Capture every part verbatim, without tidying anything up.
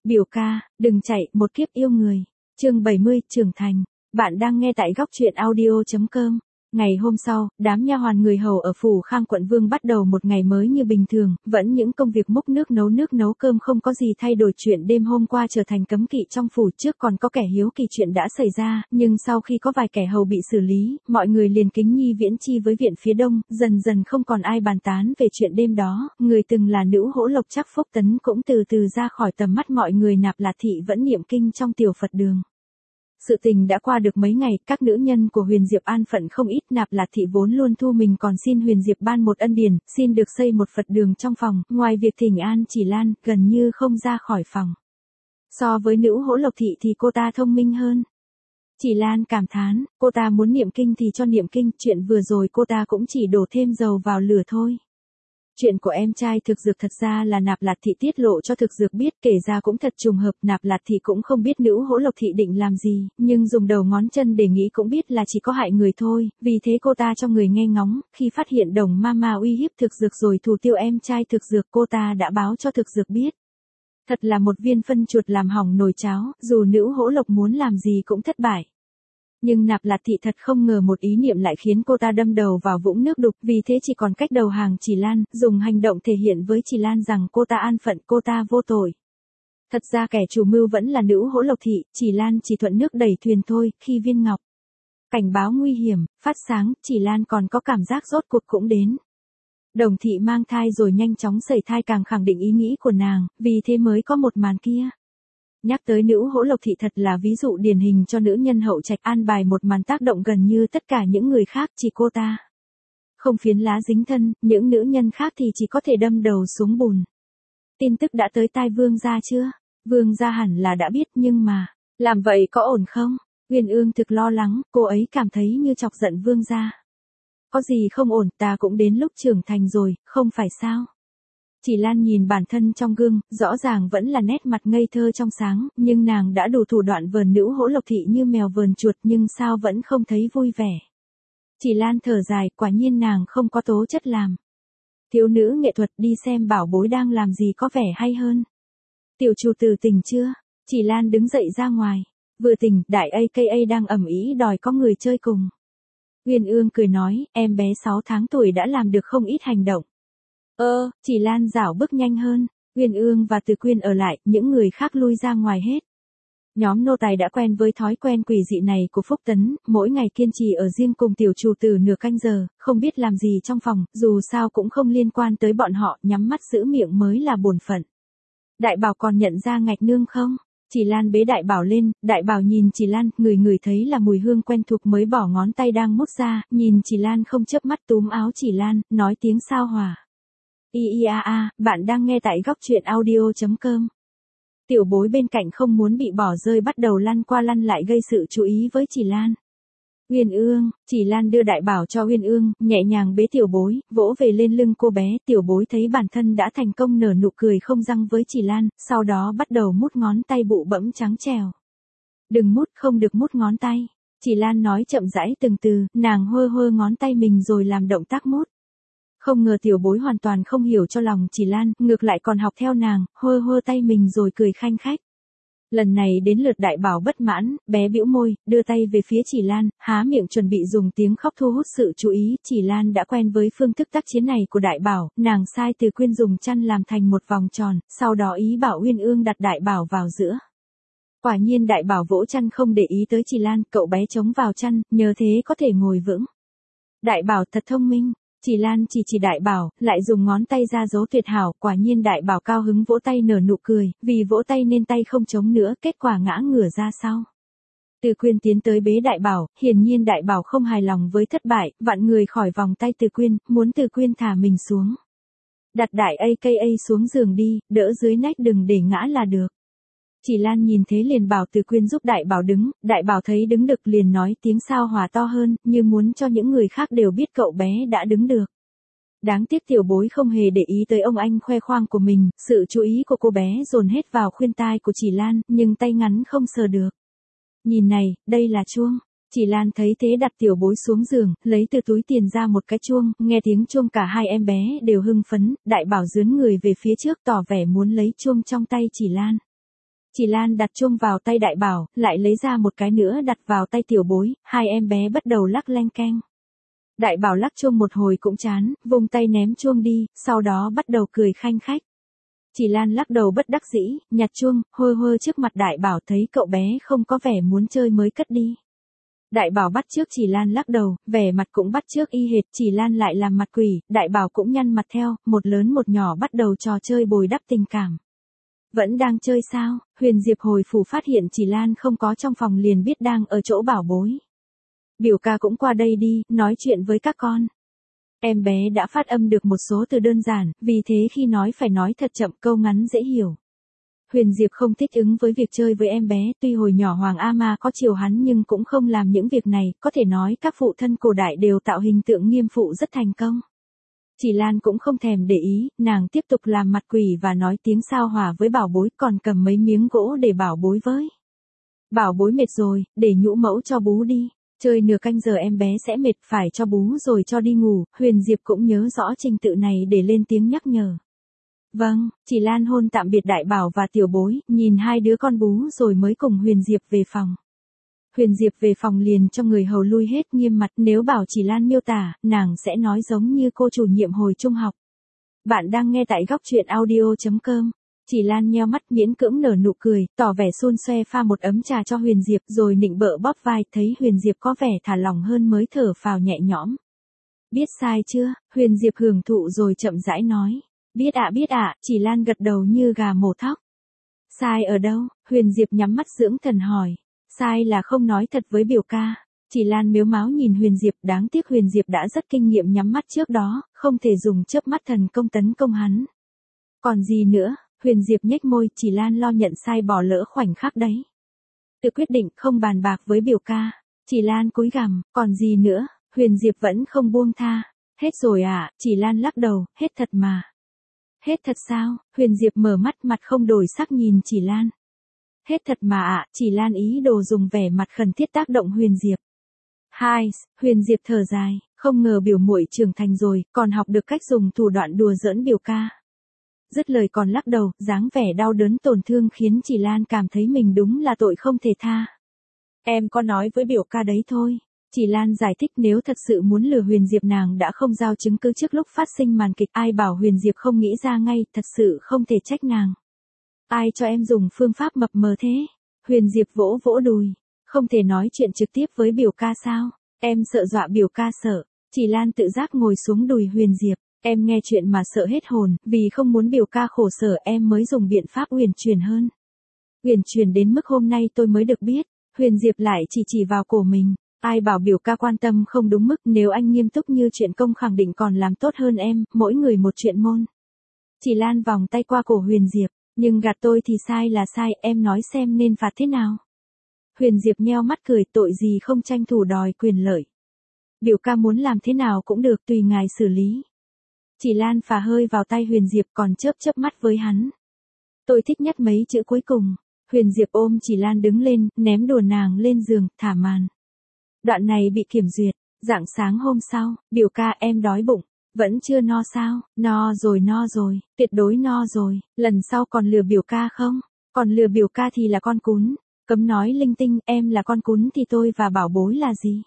Biểu ca, đừng chạy, một kiếp yêu người. Chương bảy mươi, trưởng thành. Bạn đang nghe tại góc truyện audio chấm com. Ngày hôm sau, đám nha hoàn người hầu ở phủ Khang quận Vương bắt đầu một ngày mới như bình thường, vẫn những công việc múc nước nấu nước nấu cơm không có gì thay đổi. Chuyện đêm hôm qua trở thành cấm kỵ trong phủ, trước còn có kẻ hiếu kỳ chuyện đã xảy ra, nhưng sau khi có vài kẻ hầu bị xử lý, mọi người liền kính nhi viễn chi với viện phía đông, dần dần không còn ai bàn tán về chuyện đêm đó. Người từng là nữ hỗ lộc Trác Phúc Tấn cũng từ từ ra khỏi tầm mắt mọi người. Nạp Lạt Thị vẫn niệm kinh trong tiểu Phật đường. Sự tình đã qua được mấy ngày, các nữ nhân của Huyền Diệp an phận không ít. Nạp Lạt Thị vốn luôn thu mình còn xin Huyền Diệp ban một ân điển, xin được xây một Phật đường trong phòng, ngoài việc thỉnh an Chỉ Lan, gần như không ra khỏi phòng. So với nữ hỗ lộc thị thì cô ta thông minh hơn. Chỉ Lan cảm thán, cô ta muốn niệm kinh thì cho niệm kinh, chuyện vừa rồi cô ta cũng chỉ đổ thêm dầu vào lửa thôi. Chuyện của em trai Thực Dược thật ra là Nạp Lạt Thị tiết lộ cho Thực Dược biết, kể ra cũng thật trùng hợp. Nạp Lạt Thị cũng không biết nữ hỗ lộc thị định làm gì, nhưng dùng đầu ngón chân để nghĩ cũng biết là chỉ có hại người thôi, vì thế cô ta cho người nghe ngóng, khi phát hiện Đồng Mama uy hiếp Thực Dược rồi thủ tiêu em trai Thực Dược, cô ta đã báo cho Thực Dược biết. Thật là một viên phân chuột làm hỏng nồi cháo, dù nữ hỗ lộc muốn làm gì cũng thất bại. Nhưng Nạp Lạt Thị thật không ngờ một ý niệm lại khiến cô ta đâm đầu vào vũng nước đục, vì thế chỉ còn cách đầu hàng Chỉ Lan, dùng hành động thể hiện với Chỉ Lan rằng cô ta an phận, cô ta vô tội. Thật ra kẻ chủ mưu vẫn là nữ hỗ lộc thị, Chỉ Lan chỉ thuận nước đẩy thuyền thôi. Khi viên ngọc cảnh báo nguy hiểm phát sáng, Chỉ Lan còn có cảm giác rốt cuộc cũng đến. Đồng thị mang thai rồi nhanh chóng sẩy thai càng khẳng định ý nghĩ của nàng, vì thế mới có một màn kia. Nhắc tới nữ hỗ lộc thị thật là ví dụ điển hình cho nữ nhân hậu trạch, an bài một màn tác động gần như tất cả những người khác, chỉ cô ta không phiến lá dính thân, những nữ nhân khác thì chỉ có thể đâm đầu xuống bùn. Tin tức đã tới tai Vương gia chưa? Vương gia hẳn là đã biết, nhưng mà làm vậy có ổn không? Uyên Ương thực lo lắng, cô ấy cảm thấy như chọc giận Vương gia. Có gì không ổn, ta cũng đến lúc trưởng thành rồi, không phải sao? Chỉ Lan nhìn bản thân trong gương, rõ ràng vẫn là nét mặt ngây thơ trong sáng, nhưng nàng đã đủ thủ đoạn vờn nữ hỗ lộc thị như mèo vờn chuột, nhưng sao vẫn không thấy vui vẻ. Chỉ Lan thở dài, quả nhiên nàng không có tố chất làm thiếu nữ nghệ thuật, đi xem bảo bối đang làm gì có vẻ hay hơn. Tiểu chủ tử tỉnh chưa? Chỉ Lan đứng dậy ra ngoài. Vừa tỉnh, đại a ca a đang ầm ĩ đòi có người chơi cùng. Uyên Ương cười nói, em bé sáu tháng tuổi đã làm được không ít hành động. Ơ, Chỉ Lan dảo bước nhanh hơn. Uyên Ương và Từ Quyên ở lại, những người khác lui ra ngoài hết. Nhóm nô tài đã quen với thói quen quỷ dị này của Phúc Tấn, mỗi ngày kiên trì ở riêng cùng tiểu chủ tử nửa canh giờ, không biết làm gì trong phòng, dù sao cũng không liên quan tới bọn họ, nhắm mắt giữ miệng mới là bổn phận. Đại Bảo còn nhận ra Ngạch Nương không? Chỉ Lan bế Đại Bảo lên, Đại Bảo nhìn Chỉ Lan, người người thấy là mùi hương quen thuộc mới bỏ ngón tay đang mút ra, nhìn Chỉ Lan không chớp mắt túm áo Chỉ Lan, nói tiếng sao hòa. I I A A, bạn đang nghe tại góc truyện audio chấm com. Tiểu bối bên cạnh không muốn bị bỏ rơi bắt đầu lăn qua lăn lại gây sự chú ý với Chỉ Lan. Uyên Ương, Chỉ Lan đưa Đại Bảo cho Uyên Ương, nhẹ nhàng bế tiểu bối, vỗ về lên lưng cô bé. Tiểu bối thấy bản thân đã thành công nở nụ cười không răng với Chỉ Lan, sau đó bắt đầu mút ngón tay bụ bẫm trắng trèo. Đừng mút, không được mút ngón tay. Chỉ Lan nói chậm rãi từng từ, nàng hơ hơ ngón tay mình rồi làm động tác mút. Không ngờ tiểu bối hoàn toàn không hiểu cho lòng Chỉ Lan, ngược lại còn học theo nàng, hơ hơ tay mình rồi cười khanh khách. Lần này đến lượt Đại Bảo bất mãn, bé bĩu môi, đưa tay về phía Chỉ Lan, há miệng chuẩn bị dùng tiếng khóc thu hút sự chú ý. Chỉ Lan đã quen với phương thức tác chiến này của Đại Bảo, nàng sai Từ Quyên dùng chăn làm thành một vòng tròn, sau đó ý bảo Uyên Ương đặt Đại Bảo vào giữa. Quả nhiên Đại Bảo vỗ chăn không để ý tới Chỉ Lan, cậu bé chống vào chăn, nhờ thế có thể ngồi vững. Đại Bảo thật thông minh. Chỉ Lan chỉ chỉ Đại Bảo, lại dùng ngón tay ra dấu tuyệt hảo, quả nhiên Đại Bảo cao hứng vỗ tay nở nụ cười, vì vỗ tay nên tay không chống nữa, kết quả ngã ngửa ra sau. Từ Quyên tiến tới bế Đại Bảo, hiển nhiên Đại Bảo không hài lòng với thất bại, vặn người khỏi vòng tay Từ Quyên, muốn Từ Quyên thả mình xuống. Đặt đại a ca a xuống giường đi, đỡ dưới nách đừng để ngã là được. Chỉ Lan nhìn thế liền bảo Từ Quyên giúp Đại Bảo đứng, Đại Bảo thấy đứng được liền nói tiếng sao hòa to hơn, như muốn cho những người khác đều biết cậu bé đã đứng được. Đáng tiếc tiểu bối không hề để ý tới ông anh khoe khoang của mình, sự chú ý của cô bé dồn hết vào khuyên tai của Chỉ Lan, nhưng tay ngắn không sờ được. Nhìn này, đây là chuông. Chỉ Lan thấy thế đặt tiểu bối xuống giường, lấy từ túi tiền ra một cái chuông, nghe tiếng chuông cả hai em bé đều hưng phấn, Đại Bảo dướn người về phía trước tỏ vẻ muốn lấy chuông trong tay Chỉ Lan. Chỉ Lan đặt chuông vào tay Đại Bảo, lại lấy ra một cái nữa đặt vào tay Tiểu Bối, hai em bé bắt đầu lắc leng keng. Đại Bảo lắc chuông một hồi cũng chán, vung tay ném chuông đi, sau đó bắt đầu cười khanh khách. Chỉ Lan lắc đầu bất đắc dĩ, nhặt chuông, hơ hơ trước mặt Đại Bảo thấy cậu bé không có vẻ muốn chơi mới cất đi. Đại Bảo bắt chước Chỉ Lan lắc đầu, vẻ mặt cũng bắt chước y hệt, Chỉ Lan lại làm mặt quỷ, Đại Bảo cũng nhăn mặt theo, một lớn một nhỏ bắt đầu trò chơi bồi đắp tình cảm. Vẫn đang chơi sao? Huyền Diệp hồi phủ phát hiện Chỉ Lan không có trong phòng liền biết đang ở chỗ Bảo Bối. Biểu ca cũng qua đây đi, nói chuyện với các con. Em bé đã phát âm được một số từ đơn giản, vì thế khi nói phải nói thật chậm, câu ngắn dễ hiểu. Huyền Diệp không thích ứng với việc chơi với em bé, tuy hồi nhỏ Hoàng A Ma có chiều hắn nhưng cũng không làm những việc này, có thể nói các phụ thân cổ đại đều tạo hình tượng nghiêm phụ rất thành công. Chỉ Lan cũng không thèm để ý, nàng tiếp tục làm mặt quỷ và nói tiếng sao hòa với Bảo Bối, còn cầm mấy miếng gỗ để Bảo Bối với. Bảo Bối mệt rồi, để nhũ mẫu cho bú đi. Chơi nửa canh giờ em bé sẽ mệt, phải cho bú rồi cho đi ngủ, Huyền Diệp cũng nhớ rõ trình tự này để lên tiếng nhắc nhở. Vâng, Chỉ Lan hôn tạm biệt Đại Bảo và Tiểu Bối, nhìn hai đứa con bú rồi mới cùng Huyền Diệp về phòng. Huyền Diệp về phòng liền cho người hầu lui hết, nghiêm mặt, nếu bảo Chỉ Lan miêu tả, nàng sẽ nói giống như cô chủ nhiệm hồi trung học. Bạn đang nghe tại góc truyện audio chấm com. Chỉ Lan nheo mắt miễn cưỡng nở nụ cười, tỏ vẻ xun xoe pha một ấm trà cho Huyền Diệp rồi nịnh bợ bóp vai, thấy Huyền Diệp có vẻ thả lỏng hơn mới thở phào nhẹ nhõm. Biết sai chưa? Huyền Diệp hưởng thụ rồi chậm rãi nói. Biết ạ biết ạ, Chỉ Lan gật đầu như gà mổ thóc. Sai ở đâu? Huyền Diệp nhắm mắt dưỡng thần hỏi. Sai là không nói thật với biểu ca. Chỉ Lan mếu máo nhìn Huyền Diệp, đáng tiếc Huyền Diệp đã rất kinh nghiệm nhắm mắt trước đó, không thể dùng chớp mắt thần công tấn công hắn. Còn gì nữa? Huyền Diệp nhếch môi, Chỉ Lan lo nhận sai bỏ lỡ khoảnh khắc đấy. Tự quyết định không bàn bạc với biểu ca. Chỉ Lan cúi gằm, còn gì nữa? Huyền Diệp vẫn không buông tha. Hết rồi à? Chỉ Lan lắc đầu, hết thật mà. Hết thật sao? Huyền Diệp mở mắt, mặt không đổi sắc nhìn Chỉ Lan. Hết thật mà ạ, à, Chỉ Lan ý đồ dùng vẻ mặt khẩn thiết tác động Huyền Diệp. Hai, Huyền Diệp thở dài, không ngờ biểu muội trưởng thành rồi, còn học được cách dùng thủ đoạn đùa giỡn biểu ca. Dứt lời còn lắc đầu, dáng vẻ đau đớn tổn thương khiến Chỉ Lan cảm thấy mình đúng là tội không thể tha. Em có nói với biểu ca đấy thôi. Chỉ Lan giải thích, nếu thật sự muốn lừa Huyền Diệp nàng đã không giao chứng cứ trước lúc phát sinh màn kịch, ai bảo Huyền Diệp không nghĩ ra ngay, thật sự không thể trách nàng. Ai cho em dùng phương pháp mập mờ thế? Huyền Diệp vỗ vỗ đùi. Không thể nói chuyện trực tiếp với biểu ca sao? Em sợ dọa biểu ca sợ. Chỉ Lan tự giác ngồi xuống đùi Huyền Diệp. Em nghe chuyện mà sợ hết hồn, vì không muốn biểu ca khổ sở em mới dùng biện pháp uyển chuyển hơn. Uyển chuyển đến mức hôm nay tôi mới được biết. Huyền Diệp lại chỉ chỉ vào cổ mình. Ai bảo biểu ca quan tâm không đúng mức, nếu anh nghiêm túc như chuyện công khẳng định còn làm tốt hơn em, mỗi người một chuyện môn. Chỉ Lan vòng tay qua cổ Huyền Diệp. Nhưng gạt tôi thì sai là sai, em nói xem nên phạt thế nào. Huyền Diệp nheo mắt cười, tội gì không tranh thủ đòi quyền lợi. Biểu ca muốn làm thế nào cũng được, tùy ngài xử lý. Chỉ Lan phà hơi vào tay Huyền Diệp còn chớp chớp mắt với hắn. Tôi thích nhất mấy chữ cuối cùng. Huyền Diệp ôm Chỉ Lan đứng lên, ném đùa nàng lên giường, thả màn. Đoạn này bị kiểm duyệt. Rạng sáng hôm sau, biểu ca em đói bụng. Vẫn chưa no sao? No rồi no rồi, tuyệt đối no rồi, lần sau còn lừa biểu ca không? Còn lừa biểu ca thì là con cún. Cấm nói linh tinh, em là con cún thì tôi và Bảo Bối là gì?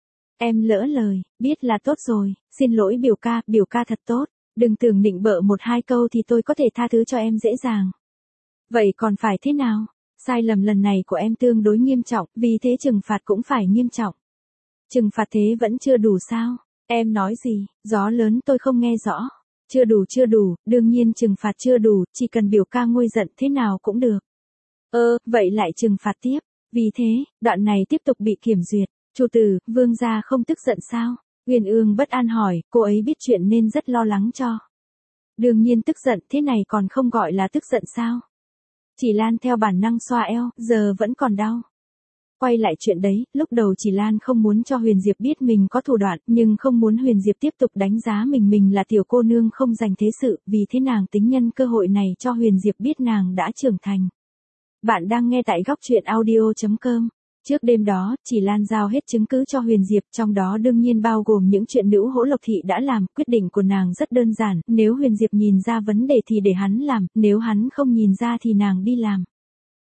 Em lỡ lời, biết là tốt rồi, xin lỗi biểu ca, biểu ca thật tốt. Đừng tưởng nịnh bợ một hai câu thì tôi có thể tha thứ cho em dễ dàng. Vậy còn phải thế nào? Sai lầm lần này của em tương đối nghiêm trọng, vì thế trừng phạt cũng phải nghiêm trọng. Trừng phạt thế vẫn chưa đủ sao? Em nói gì? Gió lớn tôi không nghe rõ. Chưa đủ chưa đủ, đương nhiên trừng phạt chưa đủ, chỉ cần biểu ca nguôi giận thế nào cũng được. Ơ, vậy lại trừng phạt tiếp. Vì thế, đoạn này tiếp tục bị kiểm duyệt. Chủ tử, vương gia không tức giận sao? Uyên Ương bất an hỏi, cô ấy biết chuyện nên rất lo lắng cho. Đương nhiên tức giận, thế này còn không gọi là tức giận sao? Chỉ Lan theo bản năng xoa eo, giờ vẫn còn đau. Quay lại chuyện đấy, lúc đầu Chỉ Lan không muốn cho Huyền Diệp biết mình có thủ đoạn, nhưng không muốn Huyền Diệp tiếp tục đánh giá mình mình là tiểu cô nương không dành thế sự, vì thế nàng tính nhân cơ hội này cho Huyền Diệp biết nàng đã trưởng thành. Bạn đang nghe tại góc truyện audio chấm com. Trước đêm đó, Chỉ Lan giao hết chứng cứ cho Huyền Diệp, trong đó đương nhiên bao gồm những chuyện nữ hỗ lộc thị đã làm, quyết định của nàng rất đơn giản, nếu Huyền Diệp nhìn ra vấn đề thì để hắn làm, nếu hắn không nhìn ra thì nàng đi làm.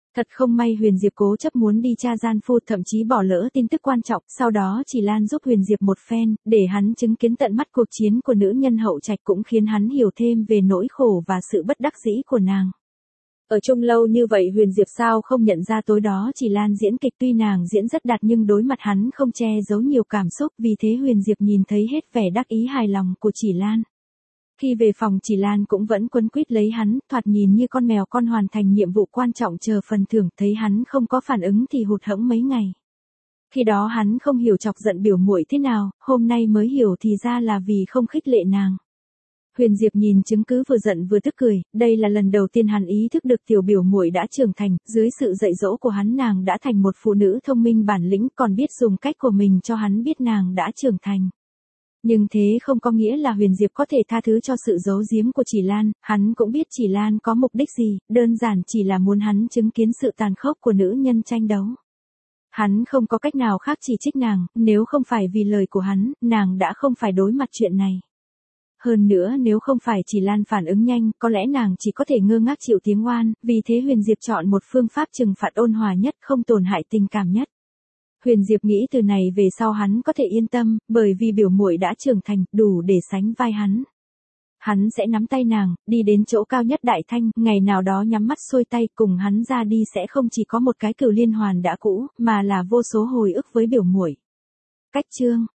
Thật không may Huyền Diệp cố chấp muốn đi tra gian phu, thậm chí bỏ lỡ tin tức quan trọng, sau đó chỉ Lan giúp Huyền Diệp một phen, để hắn chứng kiến tận mắt cuộc chiến của nữ nhân hậu trạch, cũng khiến hắn hiểu thêm về nỗi khổ và sự bất đắc dĩ của nàng. Ở chung lâu như vậy Huyền Diệp sao không nhận ra tối đó chỉ Lan diễn kịch, tuy nàng diễn rất đạt nhưng đối mặt hắn không che giấu nhiều cảm xúc, vì thế Huyền Diệp nhìn thấy hết vẻ đắc ý hài lòng của chỉ Lan. Khi về phòng chỉ Lan cũng vẫn quấn quýt lấy hắn, thoạt nhìn như con mèo con hoàn thành nhiệm vụ quan trọng chờ phần thưởng, thấy hắn không có phản ứng thì hụt hẫng mấy ngày. Khi đó hắn không hiểu chọc giận biểu muội thế nào, hôm nay mới hiểu thì ra là vì không khích lệ nàng. Huyền Diệp nhìn chứng cứ vừa giận vừa tức cười, đây là lần đầu tiên hắn ý thức được tiểu biểu muội đã trưởng thành, dưới sự dạy dỗ của hắn nàng đã thành một phụ nữ thông minh bản lĩnh, còn biết dùng cách của mình cho hắn biết nàng đã trưởng thành. Nhưng thế không có nghĩa là Huyền Diệp có thể tha thứ cho sự giấu giếm của chỉ Lan, hắn cũng biết chỉ Lan có mục đích gì, đơn giản chỉ là muốn hắn chứng kiến sự tàn khốc của nữ nhân tranh đấu. Hắn không có cách nào khác chỉ trích nàng, nếu không phải vì lời của hắn, nàng đã không phải đối mặt chuyện này. Hơn nữa nếu không phải chỉ Lan phản ứng nhanh, có lẽ nàng chỉ có thể ngơ ngác chịu tiếng oan, vì thế Huyền Diệp chọn một phương pháp trừng phạt ôn hòa nhất, không tổn hại tình cảm nhất. Huyền Diệp nghĩ từ này về sau hắn có thể yên tâm, bởi vì biểu muội đã trưởng thành, đủ để sánh vai hắn. Hắn sẽ nắm tay nàng, đi đến chỗ cao nhất Đại Thanh, ngày nào đó nhắm mắt xuôi tay, cùng hắn ra đi sẽ không chỉ có một cái cửu liên hoàn đã cũ, mà là vô số hồi ức với biểu muội. Cách chương